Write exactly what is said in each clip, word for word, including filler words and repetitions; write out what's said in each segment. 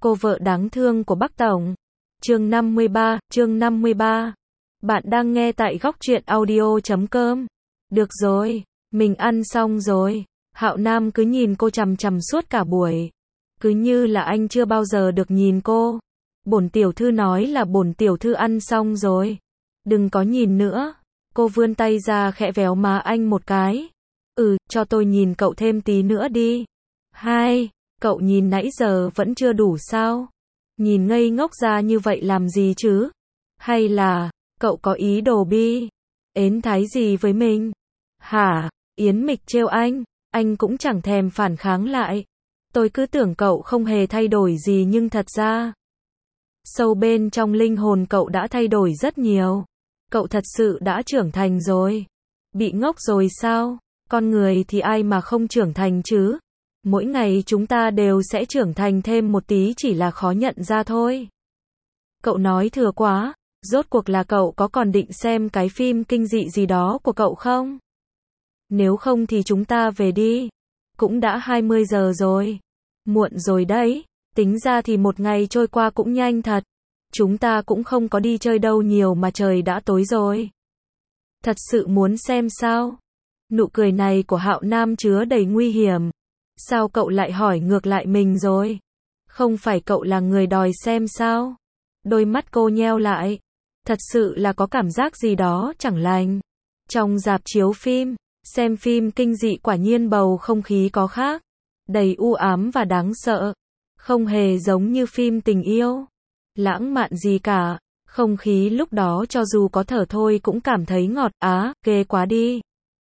Cô vợ đáng thương của Bắc Tổng. Chương năm mươi ba, chương năm mươi ba. Bạn đang nghe tại góc truyện audio chấm com. Được rồi, mình ăn xong rồi. Hạo Nam cứ nhìn cô chằm chằm suốt cả buổi. Cứ như là anh chưa bao giờ được nhìn cô. Bổn tiểu thư nói là bổn tiểu thư ăn xong rồi. Đừng có nhìn nữa. Cô vươn tay ra khẽ véo má anh một cái. Ừ, cho tôi nhìn cậu thêm tí nữa đi. Hai, cậu nhìn nãy giờ vẫn chưa đủ sao? Nhìn ngây ngốc ra như vậy làm gì chứ? Hay là, cậu có ý đồ bi? Ến thái gì với mình? Hả? Yến Mịch trêu anh, anh cũng chẳng thèm phản kháng lại. Tôi cứ tưởng cậu không hề thay đổi gì nhưng thật ra, sâu bên trong linh hồn cậu đã thay đổi rất nhiều. Cậu thật sự đã trưởng thành rồi. Bị ngốc rồi sao? Con người thì ai mà không trưởng thành chứ? Mỗi ngày chúng ta đều sẽ trưởng thành thêm một tí, chỉ là khó nhận ra thôi. Cậu nói thừa quá. Rốt cuộc là cậu có còn định xem cái phim kinh dị gì đó của cậu không? Nếu không thì chúng ta về đi. Cũng đã hai mươi giờ rồi. Muộn rồi đấy. Tính ra thì một ngày trôi qua cũng nhanh thật. Chúng ta cũng không có đi chơi đâu nhiều mà trời đã tối rồi. Thật sự muốn xem sao? Nụ cười này của Hạo Nam chứa đầy nguy hiểm. Sao cậu lại hỏi ngược lại mình rồi? Không phải cậu là người đòi xem sao? Đôi mắt cô nheo lại. Thật sự là có cảm giác gì đó chẳng lành. Trong rạp chiếu phim, xem phim kinh dị quả nhiên bầu không khí có khác. Đầy u ám và đáng sợ. Không hề giống như phim tình yêu. Lãng mạn gì cả. Không khí lúc đó cho dù có thở thôi cũng cảm thấy ngọt. Á, ghê quá đi.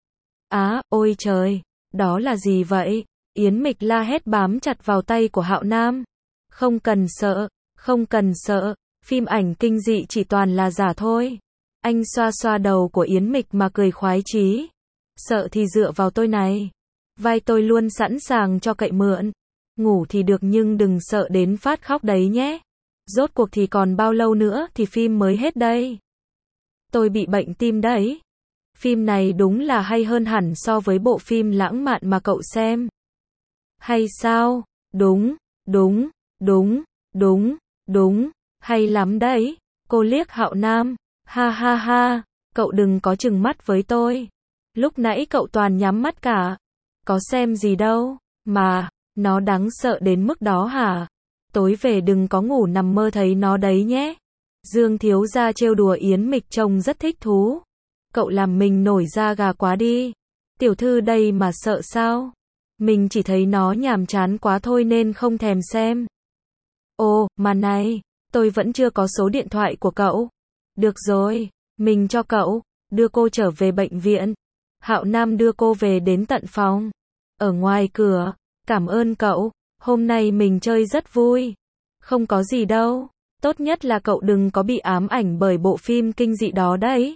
Á, ôi trời, đó là gì vậy? Yến Mịch la hét bám chặt vào tay của Hạo Nam. Không cần sợ, không cần sợ, phim ảnh kinh dị chỉ toàn là giả thôi. Anh xoa xoa đầu của Yến Mịch mà cười khoái chí. Sợ thì dựa vào tôi này. Vai tôi luôn sẵn sàng cho cậy mượn. Ngủ thì được nhưng đừng sợ đến phát khóc đấy nhé. Rốt cuộc thì còn bao lâu nữa thì phim mới hết đây? Tôi bị bệnh tim đấy. Phim này đúng là hay hơn hẳn so với bộ phim lãng mạn mà cậu xem. Hay sao? Đúng, đúng, đúng, đúng, đúng, hay lắm đấy. Cô liếc Hạo Nam. Ha ha ha, cậu đừng có chừng mắt với tôi. Lúc nãy cậu toàn nhắm mắt cả. Có xem gì đâu, mà, nó đáng sợ đến mức đó hả? Tối về đừng có ngủ nằm mơ thấy nó đấy nhé. Dương thiếu gia trêu đùa Yến Mịch trông rất thích thú. Cậu làm mình nổi da gà quá đi. Tiểu thư đây mà sợ sao? Mình chỉ thấy nó nhàm chán quá thôi nên không thèm xem. Ồ, mà này, tôi vẫn chưa có số điện thoại của cậu. Được rồi, mình cho cậu, đưa cô trở về bệnh viện. Hạo Nam đưa cô về đến tận phòng. Ở ngoài cửa, cảm ơn cậu, hôm nay mình chơi rất vui. Không có gì đâu, tốt nhất là cậu đừng có bị ám ảnh bởi bộ phim kinh dị đó đấy.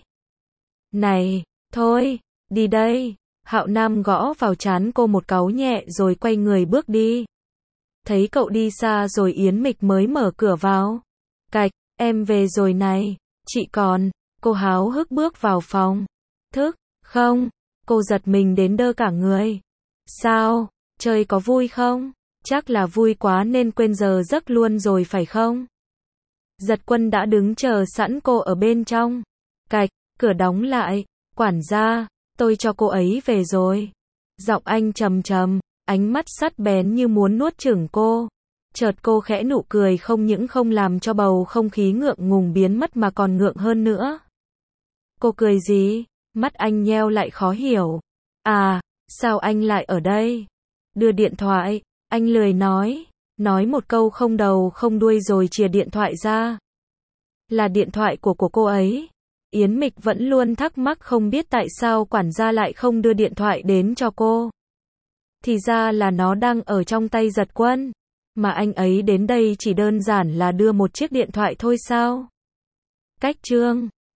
Này, thôi, đi đây. Hạo Nam gõ vào trán cô một cáu nhẹ rồi quay người bước đi. Thấy cậu đi xa rồi Yến Mịch mới mở cửa vào. Cạch, em về rồi này. Chị còn, cô háo hức bước vào phòng. Thức, không, cô giật mình đến đơ cả người. Sao, chơi có vui không? Chắc là vui quá nên quên giờ giấc luôn rồi phải không? Giật Quân đã đứng chờ sẵn cô ở bên trong. Cạch, cửa đóng lại. Quản gia, tôi cho cô ấy về rồi. Giọng anh trầm trầm, ánh mắt sắt bén như muốn nuốt chửng cô. Chợt cô khẽ nụ cười không những không làm cho bầu không khí ngượng ngùng biến mất mà còn ngượng hơn nữa. Cô cười gì? Mắt anh nheo lại khó hiểu. À, sao anh lại ở đây? Đưa điện thoại, anh lười nói. Nói một câu không đầu không đuôi rồi chìa điện thoại ra. Là điện thoại của của cô ấy. Yến Mịch vẫn luôn thắc mắc không biết tại sao quản gia lại không đưa điện thoại đến cho cô. Thì ra là nó đang ở trong tay Giật Quân. Mà anh ấy đến đây chỉ đơn giản là đưa một chiếc điện thoại thôi sao? Cách chương